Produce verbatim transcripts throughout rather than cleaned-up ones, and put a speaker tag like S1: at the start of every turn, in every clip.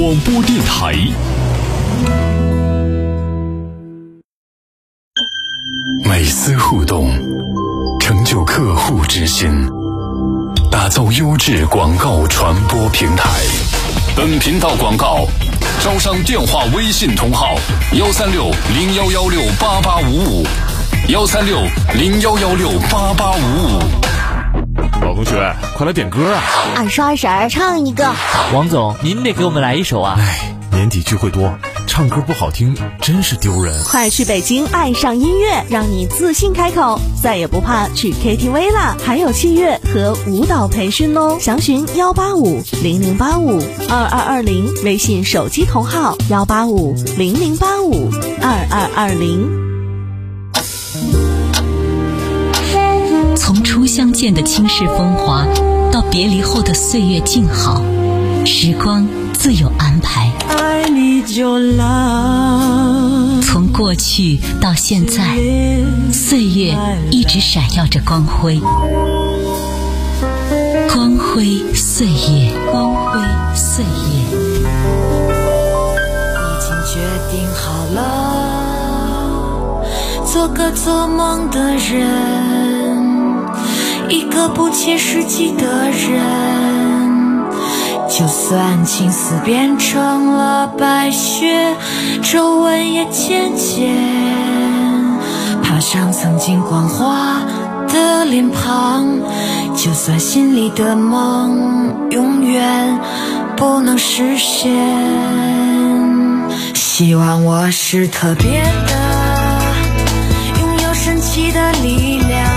S1: 广播电台。每丝互动，成就客户之心，打造优质广告传播平台。本频道广告招商电话微信同号：幺三六零幺幺六八八五五，幺三六零幺幺六八八五五。
S2: 老同学，快来点歌啊！
S3: 二叔二婶儿唱一个。
S4: 王总，您得给我们来一首啊！
S2: 哎，年底聚会多，唱歌不好听真是丢人。
S3: 快去北京爱上音乐，让你自信开口，再也不怕去 K T V 了，还有器乐和舞蹈培训哦。详询幺八五零零八五二二二零，微信手机同号幺八五零零八五二二二零。
S5: 从初相见的倾世风华，到别离后的岁月静好，时光自有安排。从过去到现在，岁月一直闪耀着光辉，光辉岁月，光辉岁月。
S6: 已经决定好了，做个做梦的人，一个不切实际的人，就算青丝变成了白雪，皱纹也渐渐爬上曾经光滑的脸庞，就算心里的梦永远不能实现。希望我是特别的，拥有神奇的力量，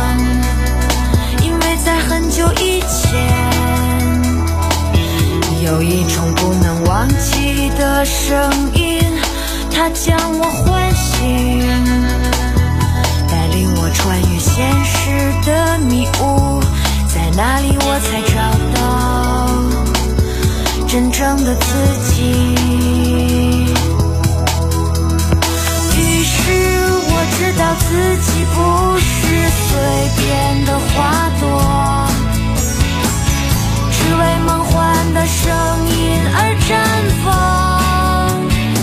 S6: 在很久以前，有一种不能忘记的声音，它将我唤醒，带领我穿越现实的迷雾，在那里我才找到真正的自己。于是我知道自己不是随便的花朵，只为梦幻的声音而绽放。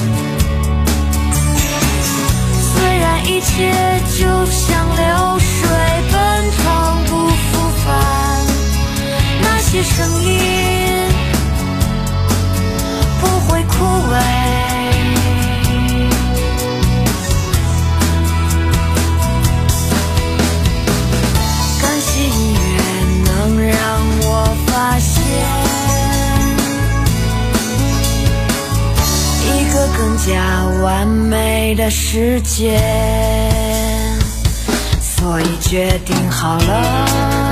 S6: 虽然一切就像流水奔腾不复返，那些声音不会枯萎。更加完美的世界，所以决定好了，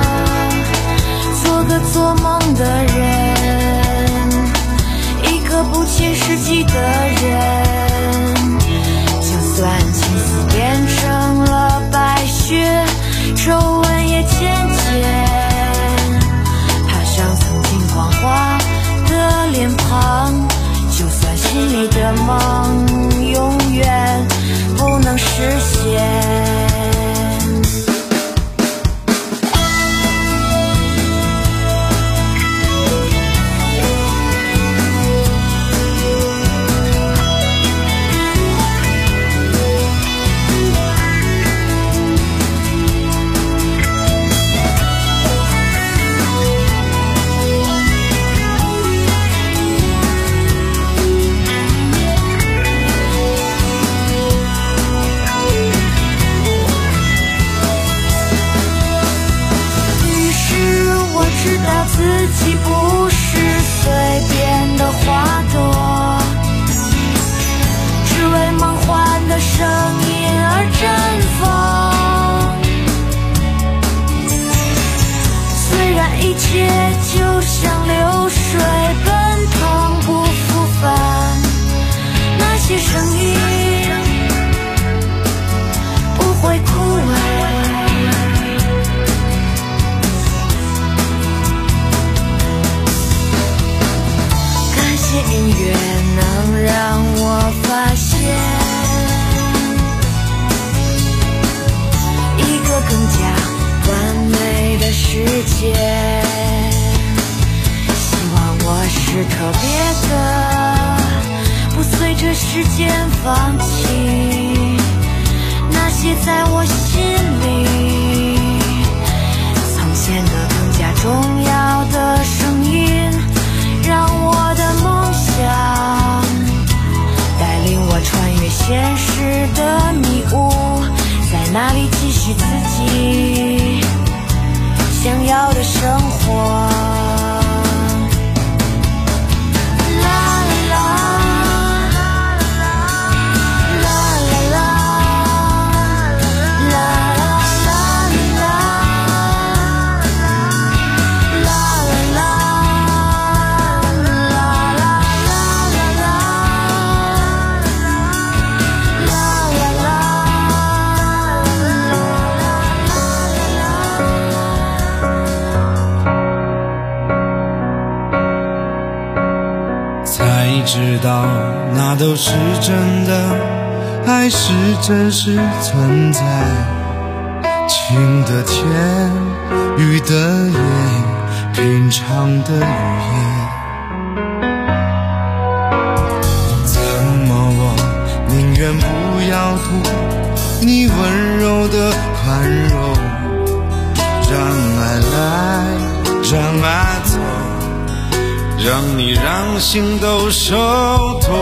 S6: 做个做梦的人，一个不切实际的人，就算青丝变成了白雪，皱纹也渐渐爬上曾经光滑的脸庞，就算心里的梦永远不能实现。 时间放弃那些在我心里曾显得更加重要的声音，让我的梦想带领我穿越现实的迷雾，在那里继续自己想要的生活。
S7: 知道那都是真的，爱是真实存在，晴的天，雨的夜，平常的语言。怎么我宁愿不要图你温柔的宽容，让爱来，让爱走，让你让心都受痛。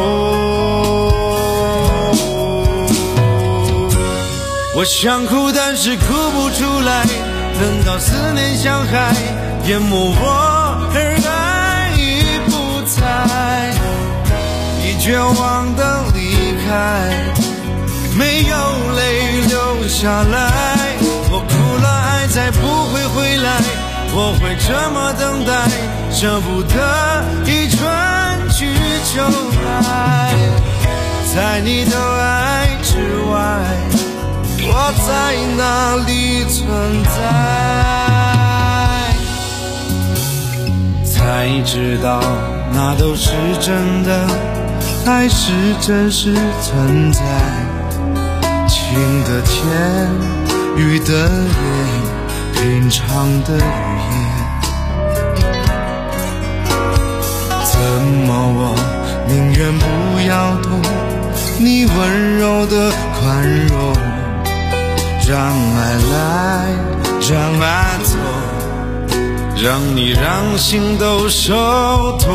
S7: 我想哭，但是哭不出来，等到思念像海淹没我，而爱已不在，已绝望的离开，没有泪流下来。我哭了，爱再不会回来，我会这么等待，舍不得一春去秋来，在你的爱之外，我在哪里存在？才知道那都是真的，爱是真实存在，晴的天，雨的夜，平常的语言。怎么我宁愿不要懂你温柔的宽容，让爱来，让爱走，让你让心都受痛。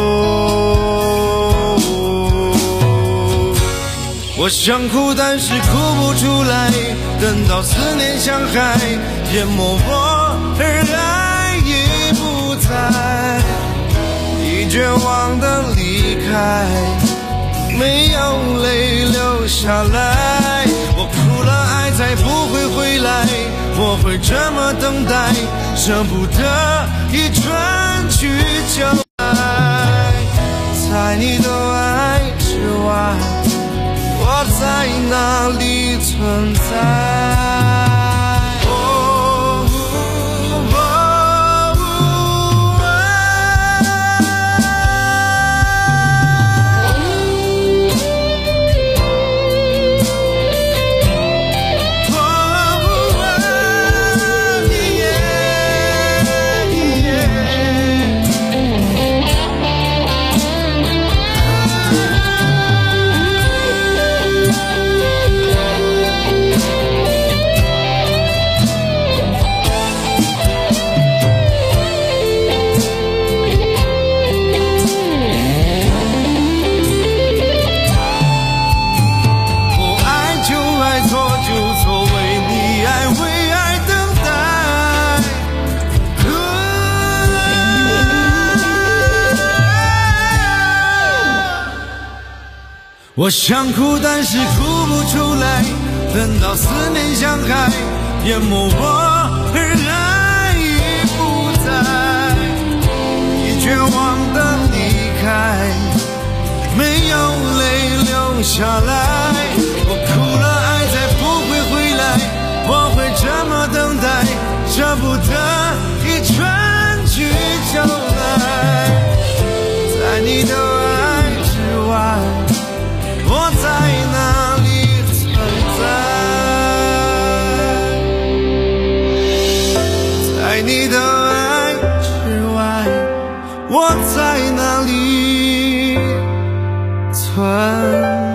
S7: 我想哭，但是哭不出来，等到思念像海淹没我，而爱已不在，已绝望的离开，没有泪流下来。我哭了，爱再不会回来，我会这么等待，舍不得一春去秋来，在你的爱之外，我在哪里存在？我想哭，但是哭不出来，等到思念像海淹没我，而爱已不在，已绝望的离开，没有泪流下来。我哭了，爱再不会回来，我会这么等待，舍不得一春去秋来，在你的爱之外，我在哪里存在？在你的爱之外，我在哪里存在？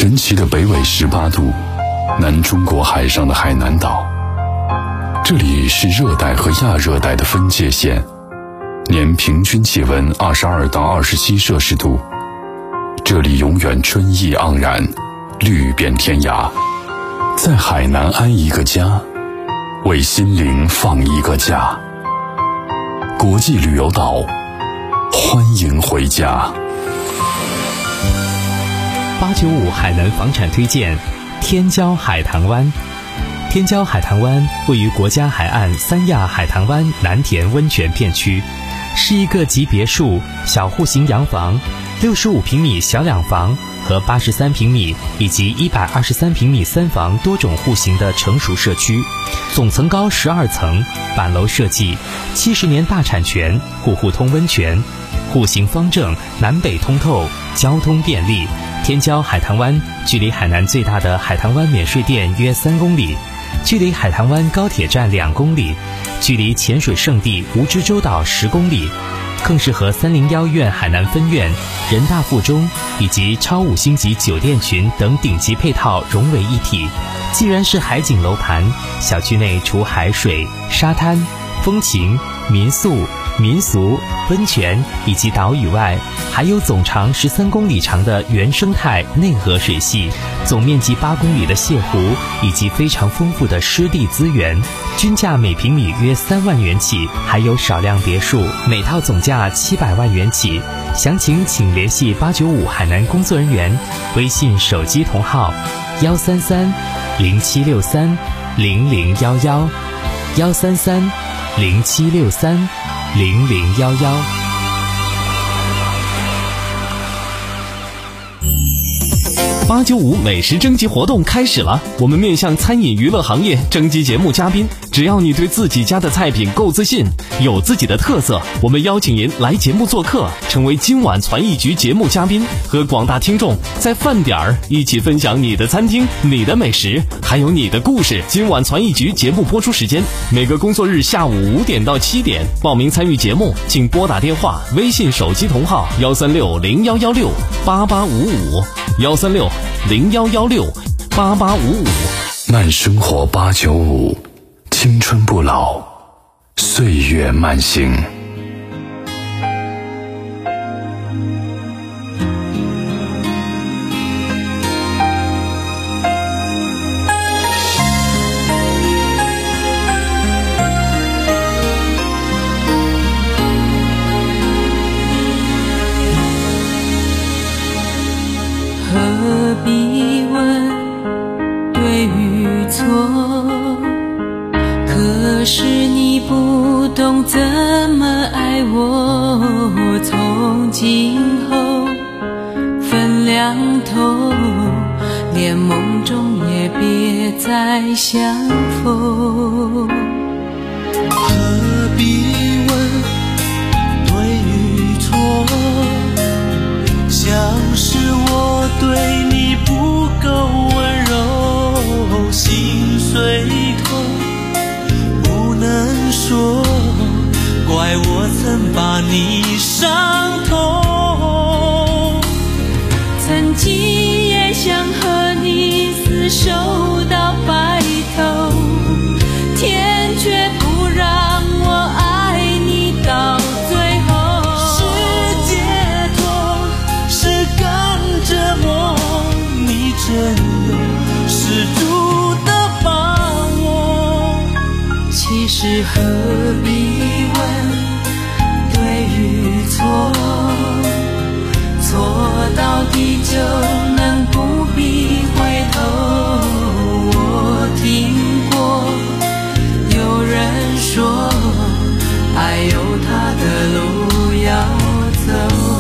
S1: 神奇的北纬十八度，南中国海上的海南岛，这里是热带和亚热带的分界线，年平均气温二十二到二十七摄氏度。这里永远春意盎然，绿遍天涯。在海南安一个家，为心灵放一个假。国际旅游岛，欢迎回家。
S8: 八九五海南房产推荐天骄海棠湾。天骄海棠湾位于国家海岸三亚海棠湾南田温泉片区，是一个集别墅、小户型洋房、六十五平米小两房和八十三平米以及一百二十三平米三房多种户型的成熟社区，总层高十二层，板楼设计，七十年大产权，户户通温泉，户型方正，南北通透，交通便利。天骄海棠湾距离海南最大的海棠湾免税店约三公里，距离海棠湾高铁站两公里，距离潜水圣地蜈支洲岛十公里，更是和三零幺院海南分院、人大附中以及超五星级酒店群等顶级配套融为一体。既然是海景楼盘，小区内除海水、沙滩、风情、民宿、民俗、温泉以及岛屿外，还有总长十三公里长的原生态内河水系，总面积八公里的泻湖，以及非常丰富的湿地资源，均价每平米约三万元起，还有少量别墅，每套总价七百万元起。详情请联系八九五海南工作人员，微信手机同号幺三三零七六三零零幺幺幺三三零七六三零零幺幺。
S9: 八九五美食征集活动开始了，我们面向餐饮娱乐行业征集节目嘉宾，只要你对自己家的菜品够自信，有自己的特色，我们邀请您来节目做客，成为今晚传艺局节目嘉宾，和广大听众在饭点儿一起分享你的餐厅、你的美食，还有你的故事。今晚传艺局节目播出时间每个工作日下午五点到七点，报名参与节目请拨打电话、微信手机同号幺三六零幺幺六八八五五幺三六零幺幺六八八五五。
S1: 慢生活八九五，青春不老，岁月慢行。
S6: 何必问对与错，可是你不懂怎么爱我，从今后分两头，连梦中也别再相逢。
S7: 何必问对与错，像是我对你不够温柔，心碎痛不能说，怪我曾把你伤透。
S6: 曾经也想和你厮守到白头，天却不让我爱你到最后。
S7: 是解脱，是更折磨，你真有十足的把握。
S6: 其实何必问对与错，错到底就能不必回头。我听过有人说，爱有它的路要走。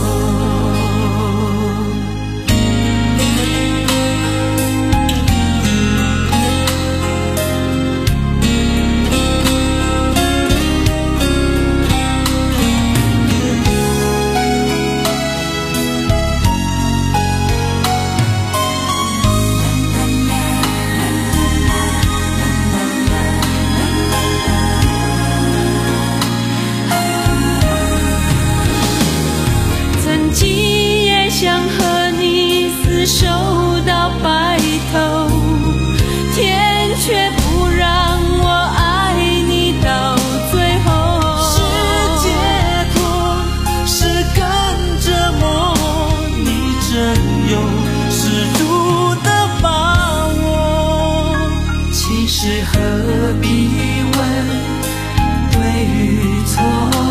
S10: 有十足的把握。其实何必问对与错，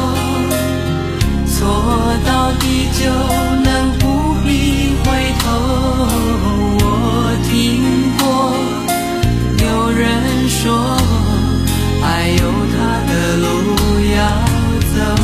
S10: 错到底就能不必回头。我听过有人说，爱有它的路要走。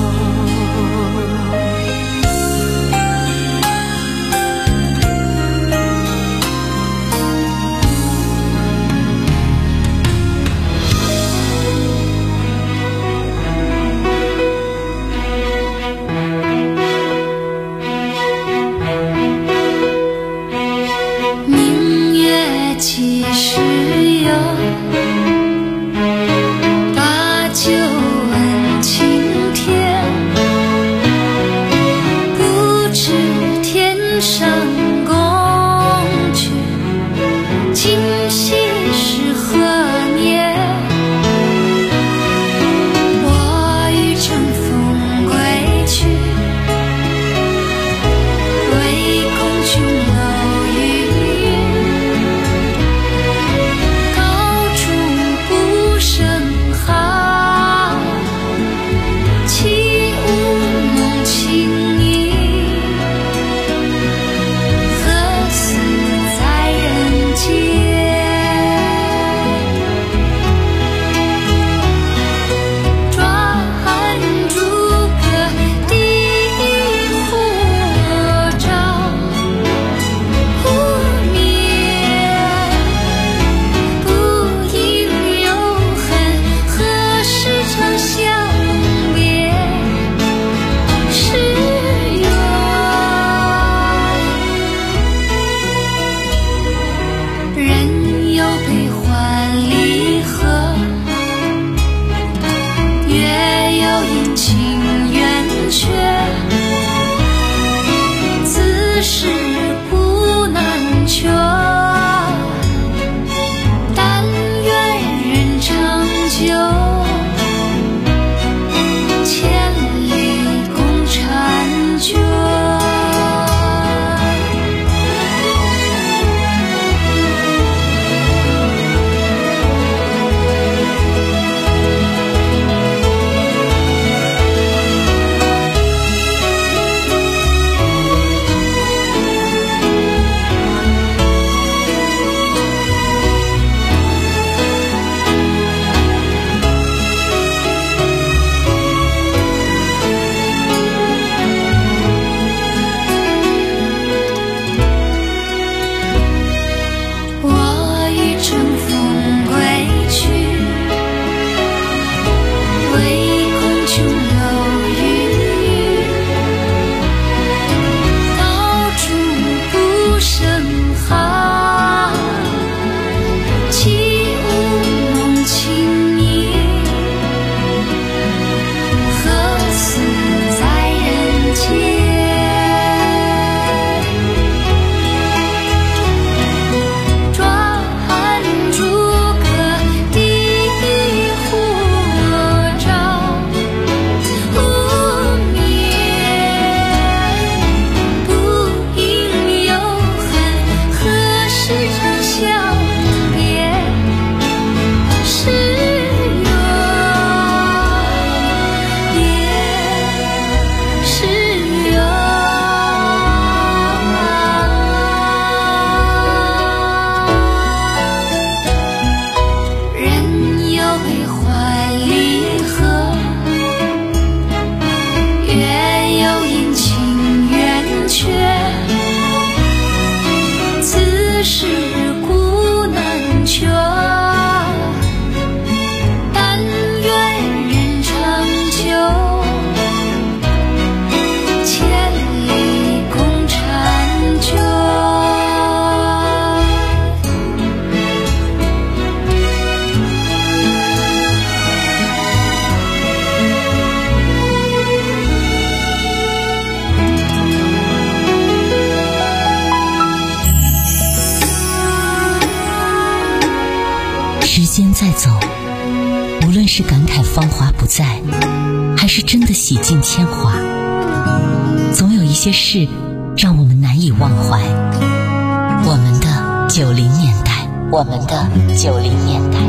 S5: 在走，无论是感慨芳华不再，还是真的洗尽铅华，总有一些事让我们难以忘怀。我们的九零年代，我们的九零年代。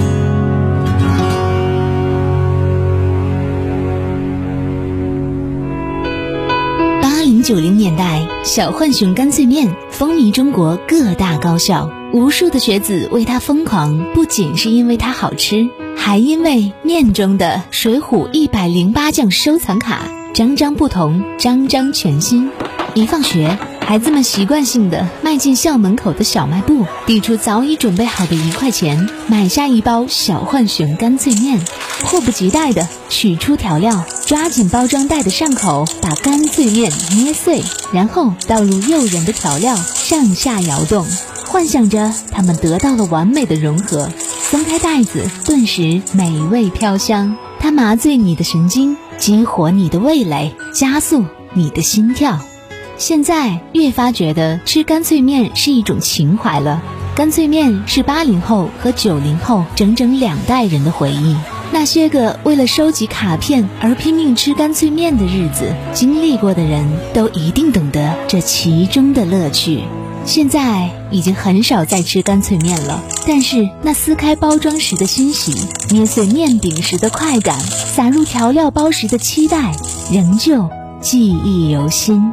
S3: 八零九零年代，小浣熊干脆面风靡中国各大高校，无数的学子为它疯狂，不仅是因为它好吃，还因为面中的水浒一百零八将收藏卡，张张不同，张张全新。一放学，孩子们习惯性地迈进校门口的小卖部，递出早已准备好的一块钱，买下一包小浣熊干脆面，迫不及待地取出调料，抓紧包装袋的上口，把干脆面捏碎，然后倒入诱人的调料，上下摇动，幻想着它们得到了完美的融合。松开袋子，顿时美味飘香，它麻醉你的神经，激活你的味蕾，加速你的心跳。现在越发觉得吃干脆面是一种情怀了。干脆面是八零后和九零后整整两代人的回忆。那些个为了收集卡片而拼命吃干脆面的日子，经历过的人都一定懂得这其中的乐趣。现在已经很少再吃干脆面了，但是那撕开包装时的欣喜，捏碎面饼时的快感，撒入调料包时的期待，仍旧记忆犹新。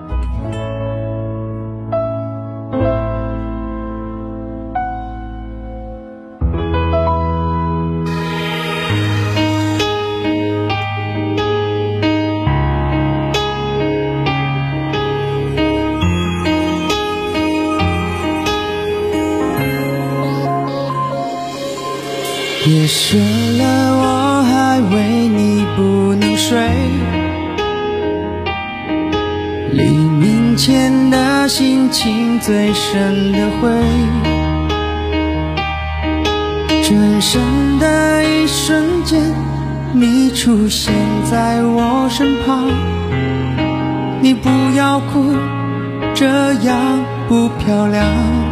S7: 夜深了，我还为你不能睡，黎明前的心情最深的灰，转身的一瞬间，你出现在我身旁，你不要哭，这样不漂亮。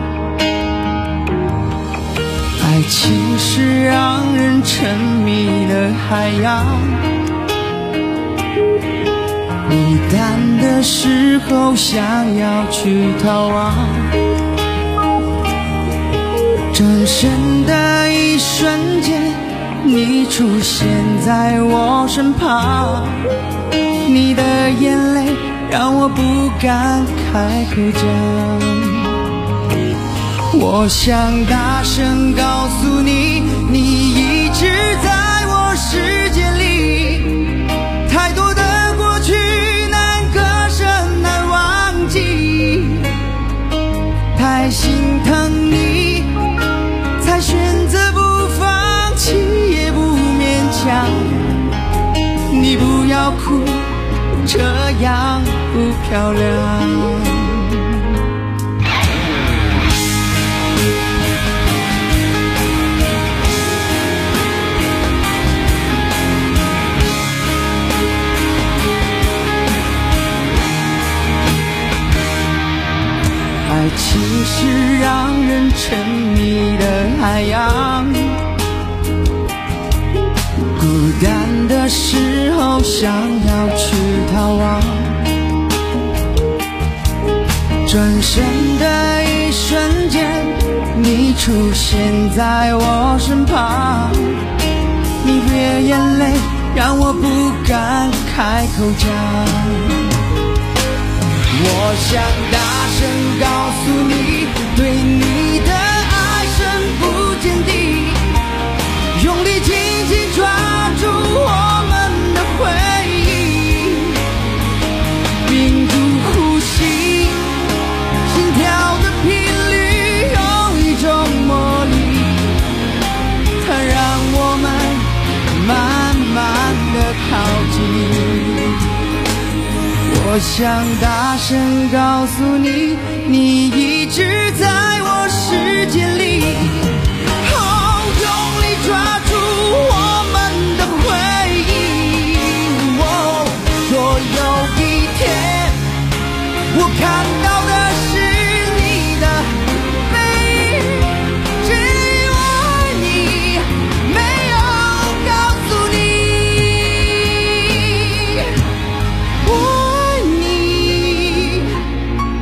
S7: 爱情是让人沉迷的海洋，孤单的时候想要去逃亡，转身的一瞬间，你出现在我身旁，你的眼泪让我不敢开口讲。我想大声告诉你，你一直在我世界里，太多的过去难割舍难忘记，太心疼你才选择不放弃也不勉强，你不要哭，这样不漂亮。爱情是让人沉迷的海洋，孤单的时候想要去逃亡，转身的一瞬间，你出现在我身旁，你别眼泪让我不敢开口讲。我想大声告诉你，对你的爱深不见底，用力紧紧抓住我们的回忆，屏住呼吸，心跳的频率有一种魔力，它让我们慢慢的靠近。我想大声告诉你，你一直在我世界里，哦，用力抓住我们的回忆，哦，若有一天我看到的是你的背影，只因为你没有告诉你我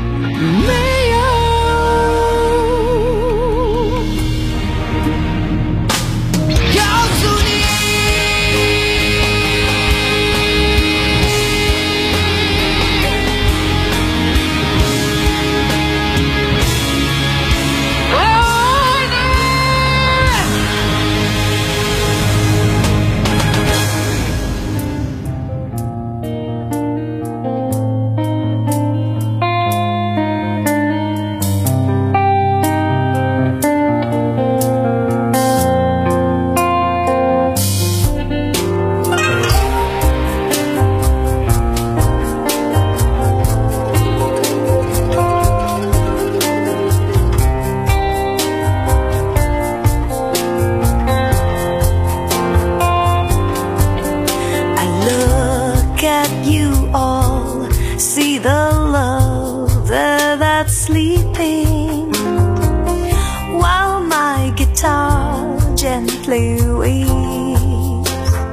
S6: sleeping while my guitar gently weeps.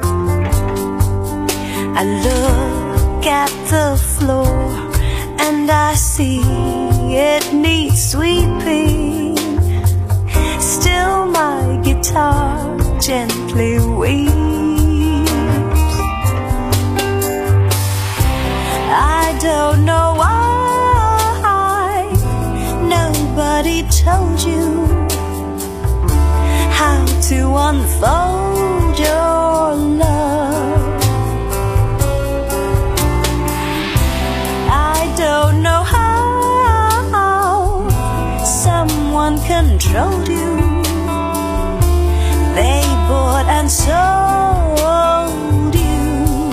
S6: I look at the floor and I see it needs sweeping. Still my guitar gently weeps. I don't know why nobody told you how to unfold your love. I don't know how someone controlled you. They bought and sold you.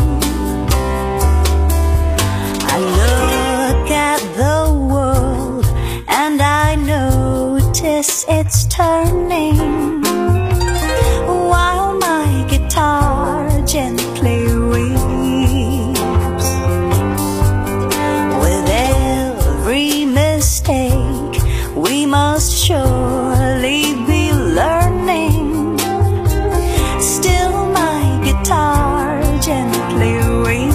S6: I look at the world and I notice it's turning while my guitar gently weeps. With every mistake we must surely be learning. Still my guitar gently weeps.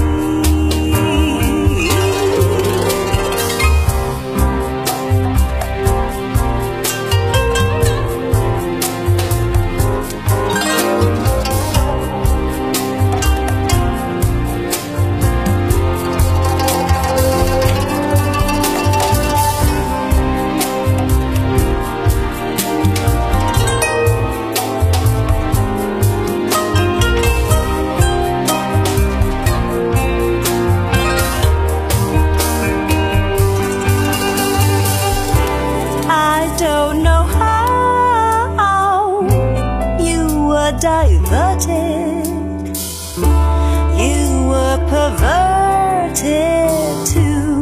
S6: Diverted, you were perverted too.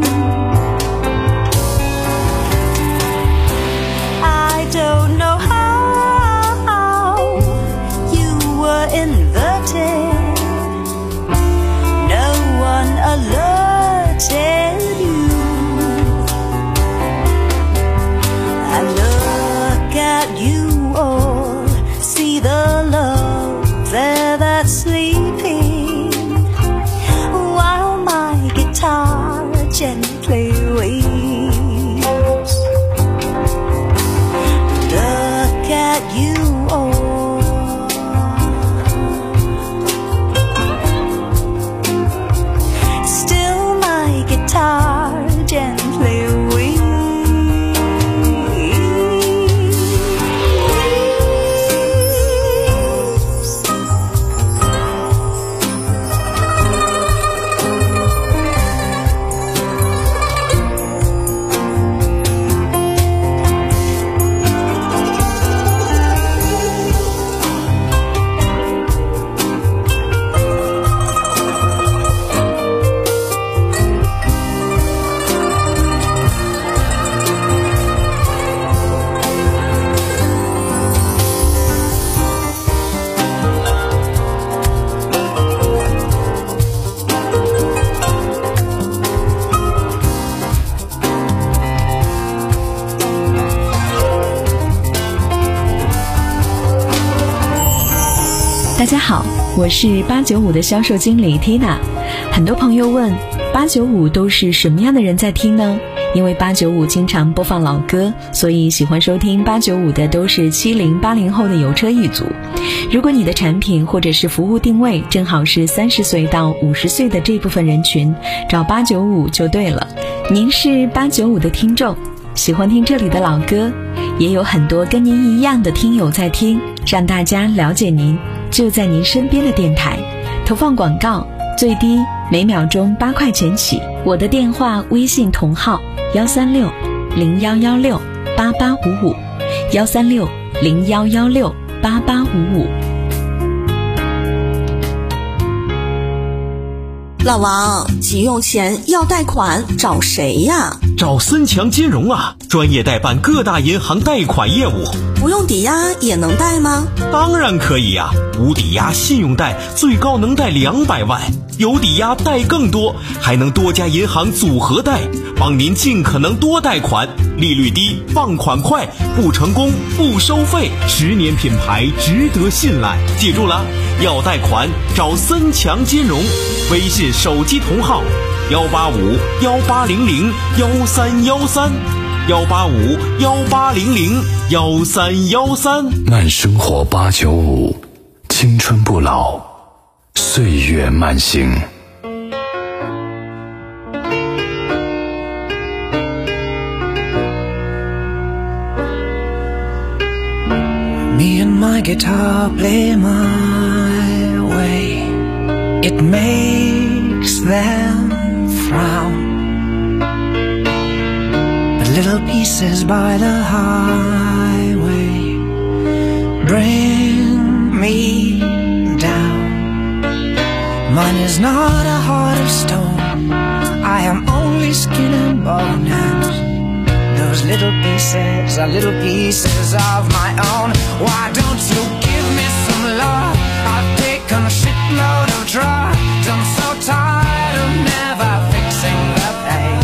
S6: I don't know how you were inverted. No one alerted you. I look at you all, see the love there that's sleeping while my guitar gently weeps. Look at you all, still my guitar gently weeps.
S11: 大家好，我是八九五的销售经理 Tina。 很多朋友问八九五都是什么样的人在听呢？因为八九五经常播放老歌，所以喜欢收听八九五的都是七零八零后的油车一族。如果你的产品或者是服务定位正好是三十岁到五十岁的这部分人群，找八九五就对了。您是八九五的听众，喜欢听这里的老歌，也有很多跟您一样的听友在听，让大家了解您，就在您身边的电台。投放广告最低每秒钟八块钱起。我的电话微信同号幺三六零幺幺六八八五五，幺三六零幺幺六八八五五。
S3: 老王，急用钱要贷款找谁呀？
S12: 找森强金融啊，专业代办各大银行贷款业务。
S3: 不用抵押也能贷吗？
S12: 当然可以呀、啊，无抵押信用贷最高能贷两百万，有抵押贷更多，还能多家银行组合贷，帮您尽可能多贷款，利率低，放款快，不成功不收费，十年品牌，值得信赖。记住了，要贷款找森强金融，微信手机同号幺八五幺八零零幺三幺三。幺八五幺八零零幺三幺三，
S1: 慢生活八九五，青春不老，岁月慢行。
S10: Me and my guitar play my way. It makes them frown. Little pieces by the highway bring me down. Mine is not a heart of stone, I am only skin and bone, and those little pieces are little pieces of my own. Why don't you give me some love? I've taken a shitload of drugs, I'm so tired of never fixing the pain.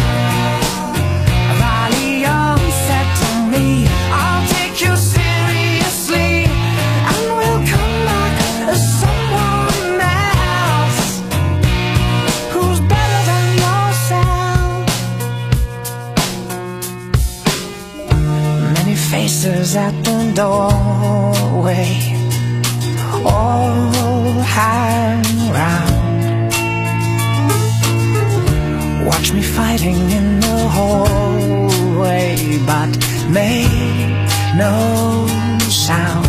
S10: I'll take you seriously, and we'll come back as someone else who's better than yourself. Many faces at the doorway all hang round. Watch me fighting in the hallway, but make no sound.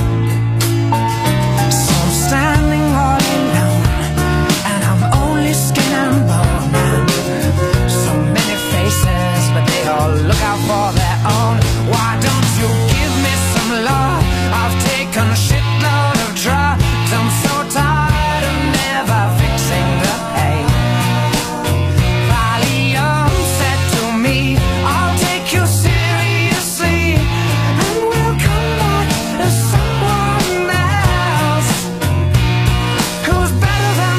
S10: So I'm standing all alone, and I'm only skin and bone. And so many faces, but they all look out for their own. Why don't you give me some love? I've taken a shitload of drugs, I'm so tired of never fixing the pain. Valium said to me, I'll take you seriously, and we'll come back as someone else who's better than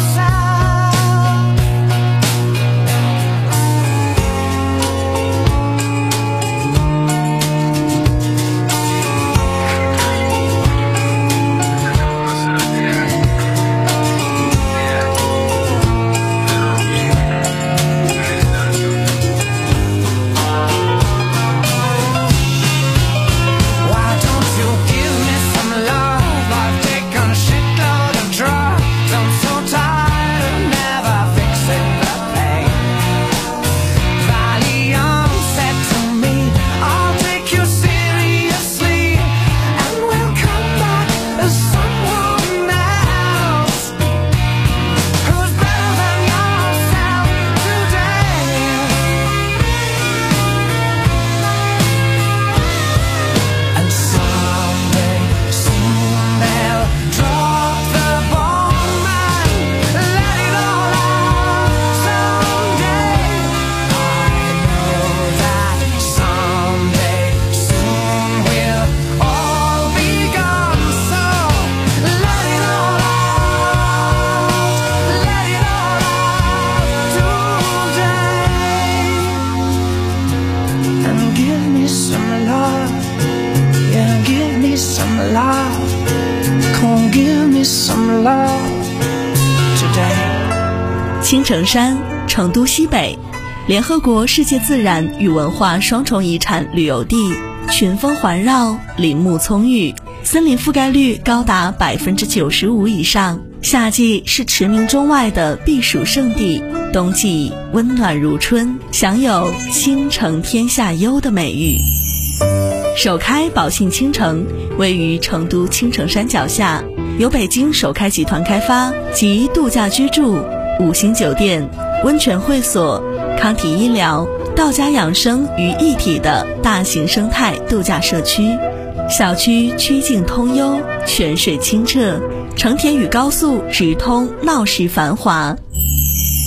S10: some love today.
S3: 青城山，成都西北，联合国世界自然与文化双重遗产旅游地，群峰环绕，林木葱郁，森林覆盖率高达百分之九十五以上。夏季是驰名中外的避暑胜地，冬季温暖如春，享有青城天下优的美誉。首开宝信青城位于成都青城山脚下，由北京首开集团开发，集度假居住、五星酒店、温泉会所、康体医疗、道家养生于一体的大型生态度假社区。小区曲径通幽，泉水清澈，成田与高速直通，闹市繁华。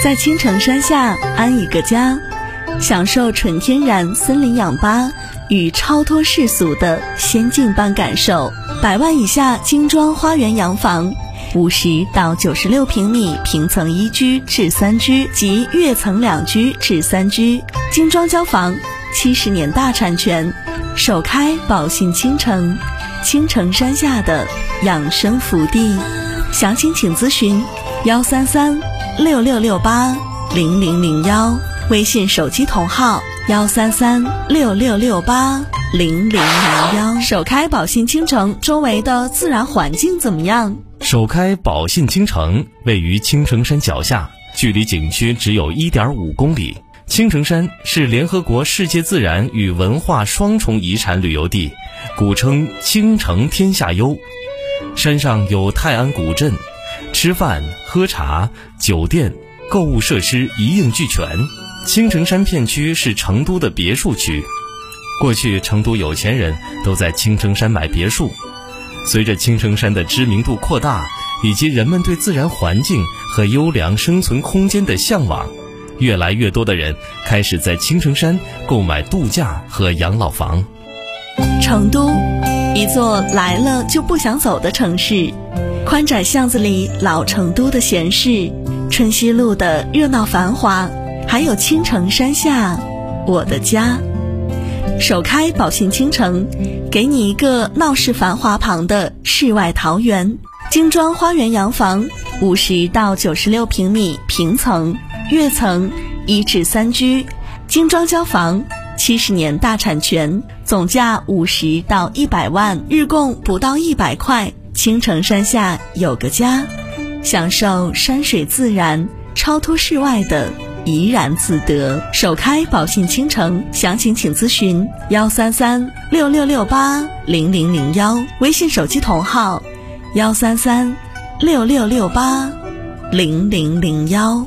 S3: 在青城山下安一个家，享受纯天然森林氧吧与超脱世俗的仙境般感受。百万以下精装花园洋房，五十到九十六平米平层一居至三居及跃层两居至三居，精装交房，七十年大产权，首开宝信青城，青城山下的养生福地。详情请咨询幺三三六六六八零零零幺，微信手机同号幺三三六六六八零零零幺。首开宝信青城周围的自然环境怎么样？
S9: 首开宝信青城位于青城山脚下，距离景区只有 一点五公里。青城山是联合国世界自然与文化双重遗产旅游地，古称青城天下优。山上有泰安古镇，吃饭、喝茶、酒店、购物设施一应俱全。青城山片区是成都的别墅区，过去成都有钱人都在青城山买别墅。随着青城山的知名度扩大，以及人们对自然环境和优良生存空间的向往，越来越多的人开始在青城山购买度假和养老房。
S3: 成都，一座来了就不想走的城市，宽窄巷子里老成都的闲适，春熙路的热闹繁华，还有青城山下我的家。首开宝信青城，给你一个闹市繁华旁的世外桃源。精装花园洋房，五十到九十六平米平层，跃层一至三居，精装交房，七十年大产权，总价五十到一百万，日供不到一百块。青城山下有个家，享受山水自然，超脱世外的怡然自得。首开宝信青城，详情请咨询幺三三六六六八零零零幺，微信手机同号幺三三六六六八零零零幺。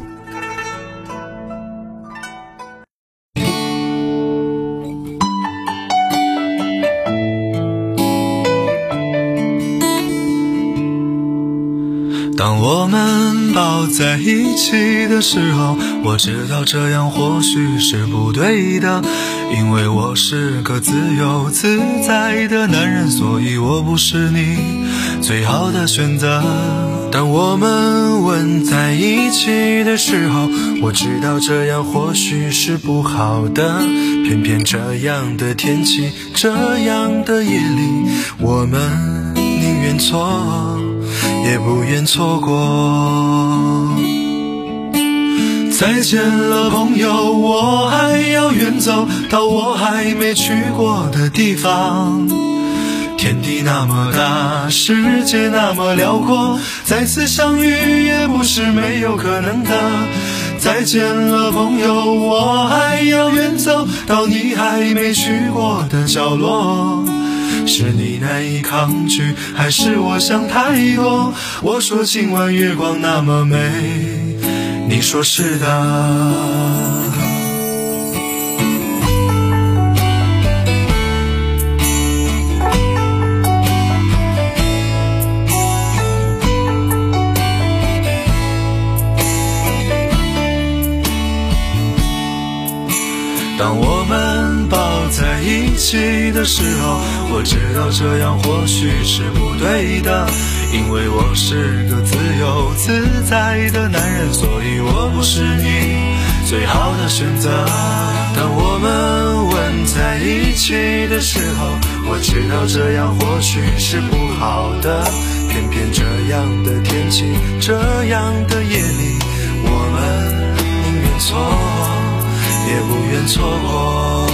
S7: 当我们抱在一起的时候，我知道这样或许是不对的，因为我是个自由自在的男人，所以我不是你最好的选择。当我们吻在一起的时候，我知道这样或许是不好的，偏偏这样的天气，这样的夜里，我们宁愿错也不愿错过。再见了朋友，我还要远走到我还没去过的地方。天地那么大，世界那么辽阔，再次相遇也不是没有可能的。再见了朋友，我还要远走到你还没去过的角落。是你难以抗拒，还是我想太多？我说今晚月光那么美，你说是的。当我们抱在一起的时候，我知道这样或许是不对的，因为我是个自由自在的男人，所以我不是你最好的选择。当我们吻在一起的时候，我知道这样或许是不好的，偏偏这样的天气，这样的夜里，我们宁愿错也不愿错过。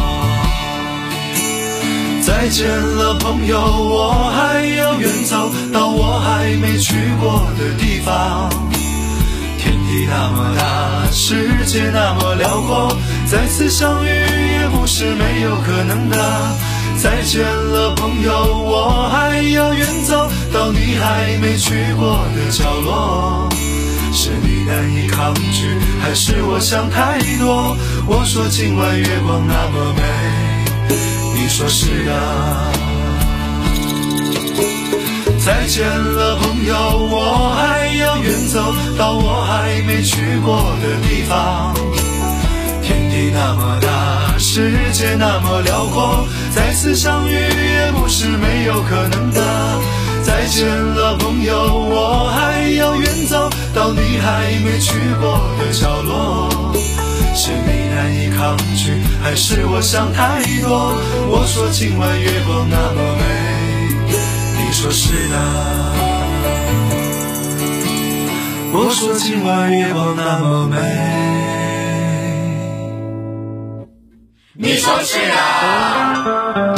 S7: 再见了朋友，我还要远走到我还没去过的地方。天地那么大，世界那么辽阔，再次相遇也不是没有可能的。再见了朋友，我还要远走到你还没去过的角落。是你难以抗拒，还是我想太多？我说今晚月光那么美，你说是的。再见了朋友，我还要远走到我还没去过的地方。天地那么大，世界那么辽阔，再次相遇也不是没有可能的。再见了朋友，我还要远走到你还没去过的角落。是你难以抗拒，还是我想太多？我说今晚月光那么美，你说是啊。我说今晚月光那么美，你说是啊。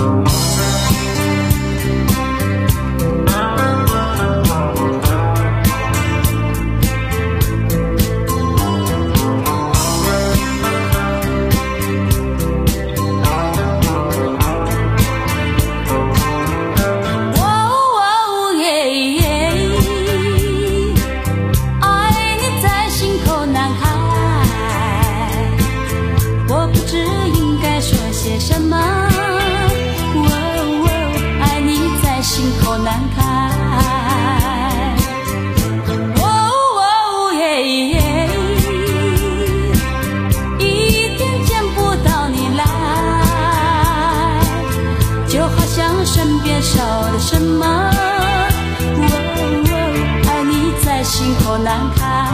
S6: 身边少了什么？哦哦，爱你在心口难开。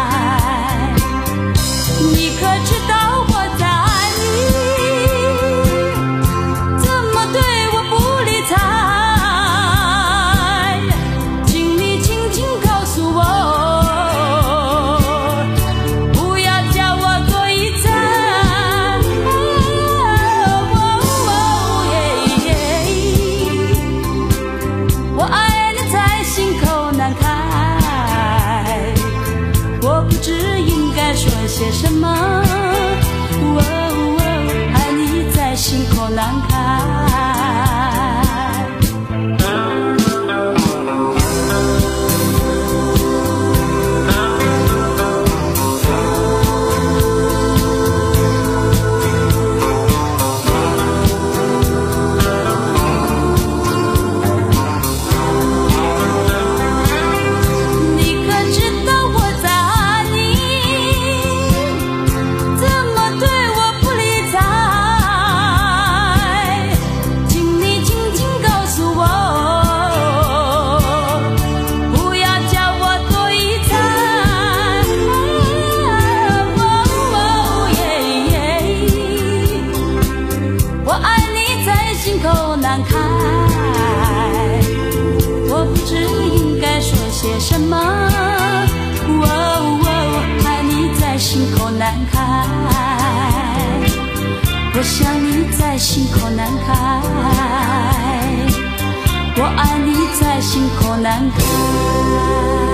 S6: 你可知道我在爱你？怎么对我不理睬？请你轻轻告诉我，不要叫我多一猜。我爱你在心口难开，我不知应该说些什么。哦哦，爱你在心口难开。我不知应该说些什么。哦哦，爱你在心口难开。我想你在心口难开，我爱你在心口难开。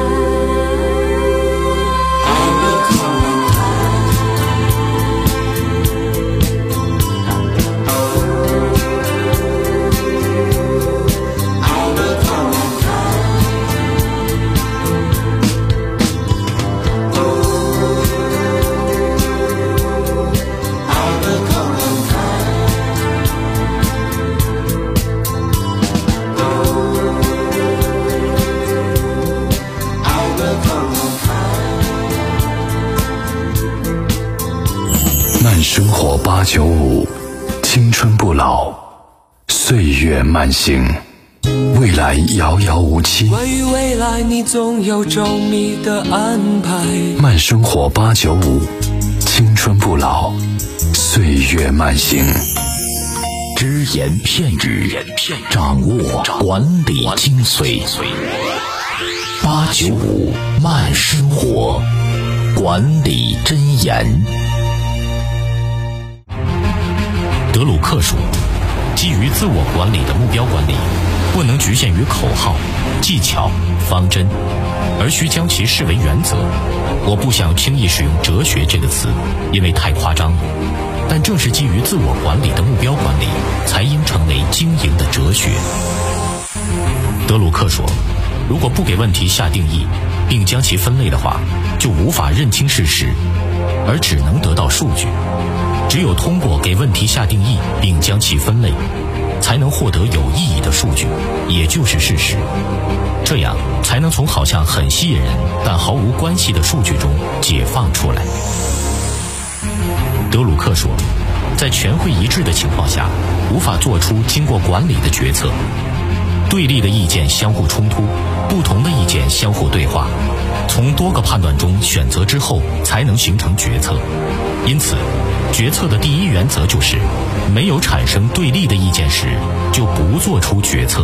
S1: 慢生活八九五，青春不老，岁月慢行，未来遥遥无期。
S10: 关于未来，你总有周密的安排。
S1: 慢生活八九五，青春不老，岁月慢行。
S13: 只言片语，掌握管理精髓。八九五慢生活，管理箴言。
S8: 德鲁克说，基于自我管理的目标管理不能局限于口号、技巧、方针，而需将其视为原则。我不想轻易使用哲学这个词，因为太夸张了，但正是基于自我管理的目标管理才应成为经营的哲学。德鲁克说，如果不给问题下定义并将其分类的话，就无法认清事实，而只能得到数据。只有通过给问题下定义并将其分类，才
S13: 才能获得有意义的数据，也就是事实。这样才能从好像很吸引人但毫无关系的数据中解放出来。德鲁克说，在全会一致的情况下，无法做出经过管理的决策。对立的意见相互冲突，不同的意见相互对话，从多个判断中选择之后，才能形成决策。因此，决策的第一原则就是，没有产生对立的意见时，就不做出决策。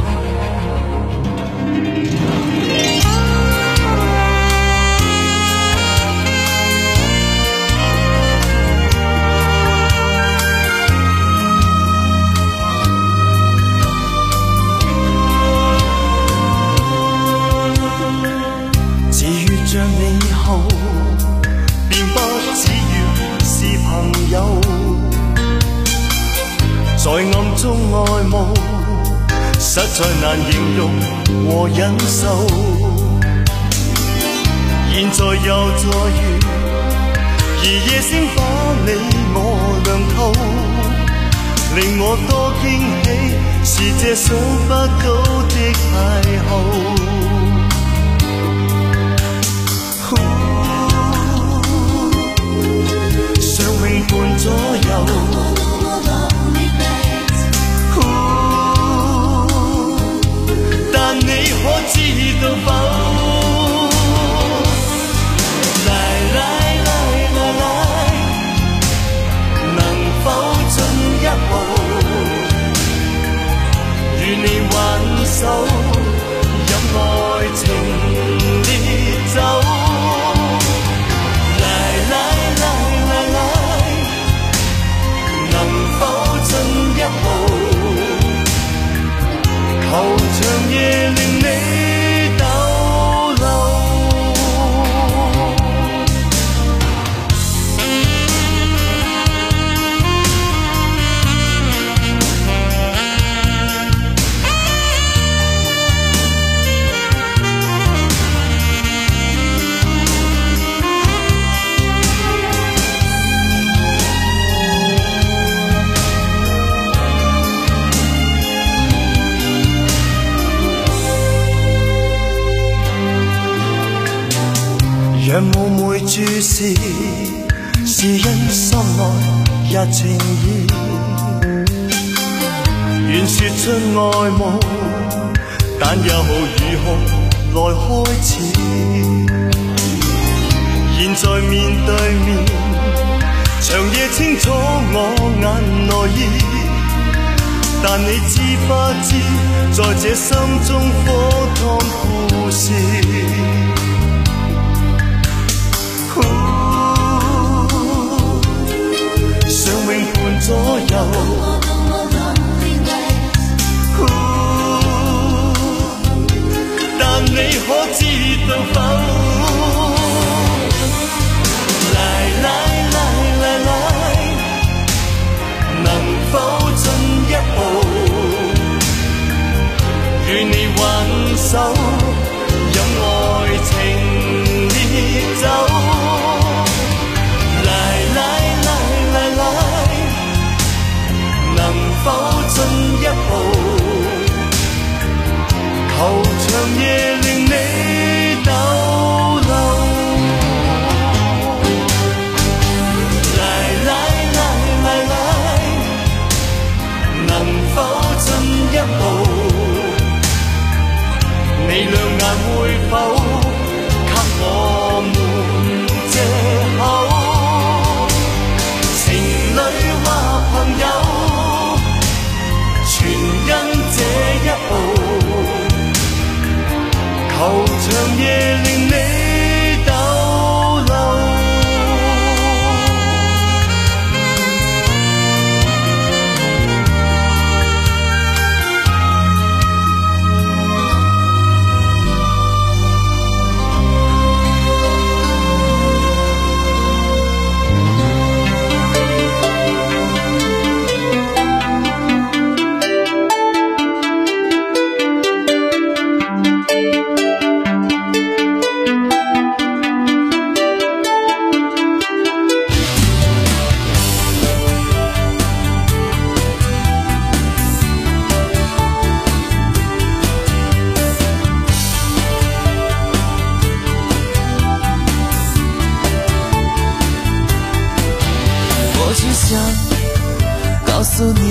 S14: 在暗中愛慕，實在難形容和忍受。現在又再遇，而夜聲把你我亮透，令我多驚喜，是這想不到的邂逅。上永伴左右。但你可知道否？來來來來來，能否進一步，與你挽手，任愛情烈酒。來來來來來，能否進一步？球場夜令你逗留。讓冒昧注視，是因心內日情意。願說出愛慕，但又如何來開始？現在面對面，長夜清楚我眼內意，但你知不知，在這心中火燙故事。上永伴左右，但你可知道否？來來來來來，能否進一步，與你挽手，任愛情烈酒。能否進一步？球場夜令你逗留。來來來來來，能否進一步？你兩眼會否給我們借口？情侶或朋友。全因這一步，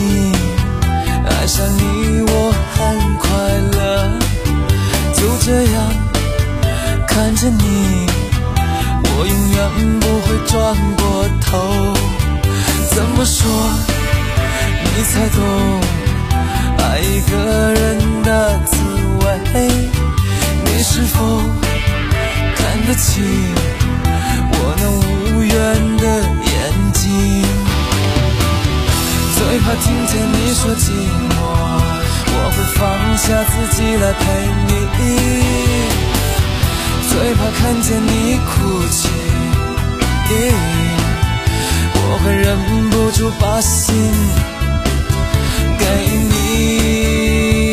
S10: 你，爱上你我很快乐，就这样看着你，我永远不会转过头。怎么说你才懂爱一个人的滋味？你是否看得起我那无缘的眼睛？最怕听见你说寂寞，我会放下自己来陪你。最怕看见你哭泣，我会忍不住把心给你。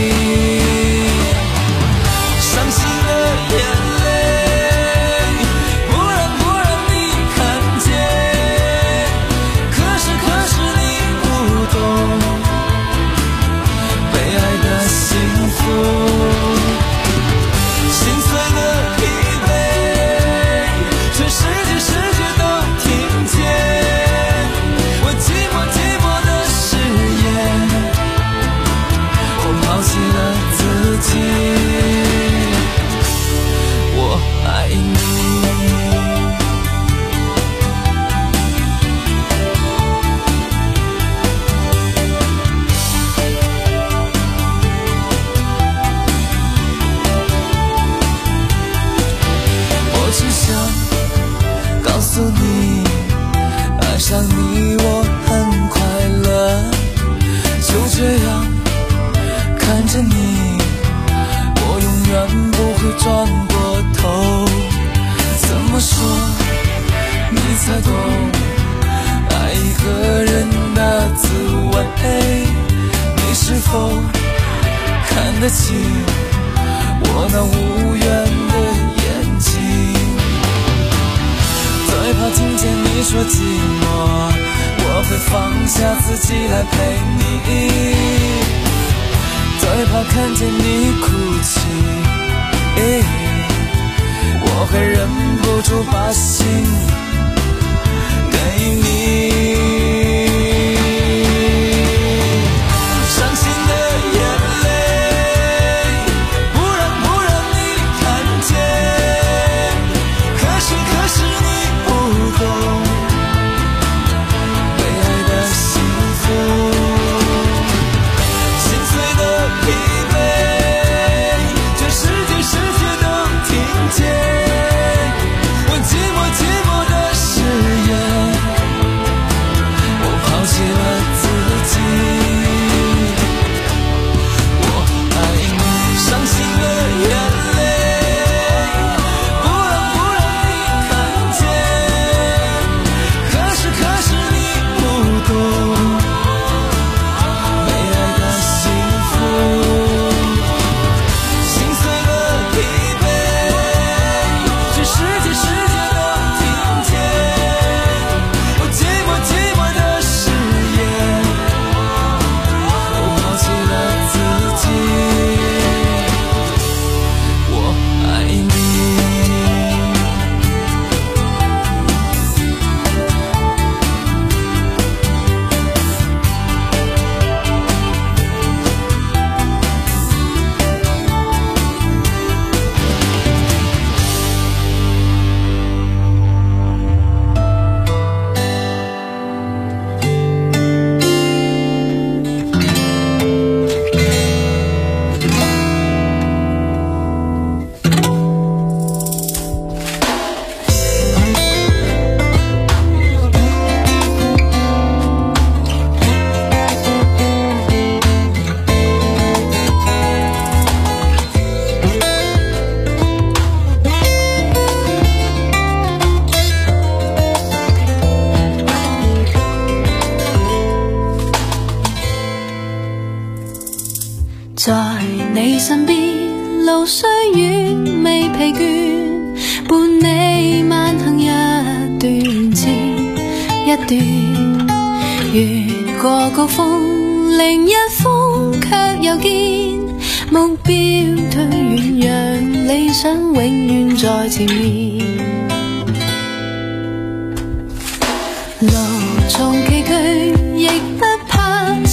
S10: 伤心的眼泪不让不让你看见，可是可是你不懂被爱的幸福。心碎的疲惫，全世界世界都听见，我寂寞寂寞的誓言，我抛弃了自己，我爱你。我只想告诉你，爱上你我很快乐，就这样看着你，我永远不会转过头。怎么说你才懂爱一个人的滋味？你是否看得起我那无缘的眼睛？最怕听见你说寂寞，我会放下自己来陪你。最怕看见你哭泣，我会忍不住把心给你。伤心的眼泪不让不让你看见，可是可是你不懂被爱的幸福。心碎的疲惫，全世界世界都听见，我寂寞寂寞的誓言，我抛弃了自己，我爱你。伤心的眼泪不让不让你看见，可是可是你不懂被爱的幸福。心碎的疲惫，全世界世界都听见，我寂寞寂寞的誓言，我抛弃了自己，我爱你。
S6: 在你身邊，路雖遠未疲倦，伴你慢行一段接一段，越過高峰，另一峰卻又見，目標推遠，讓理想永遠在前面。路縱崎嶇，亦不怕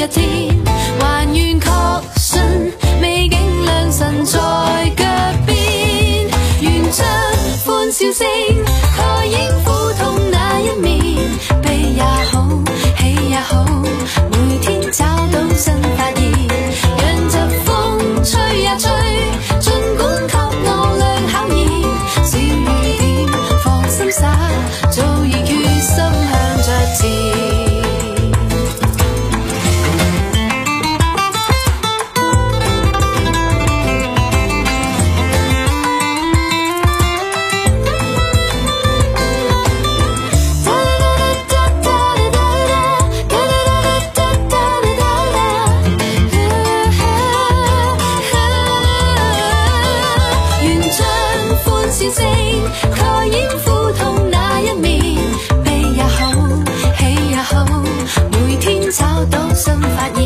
S6: 一天，還願確信美景良辰在腳邊，願將歡笑聲蓋掩苦痛那一面，悲也好，喜也好，每天找到新發現，讓疾風吹呀吹，儘管給我倆考驗，小雨點放心灑，早已決心向着前。笑聲蓋掩苦痛那一面，悲也好，喜也好，每天找到新發現。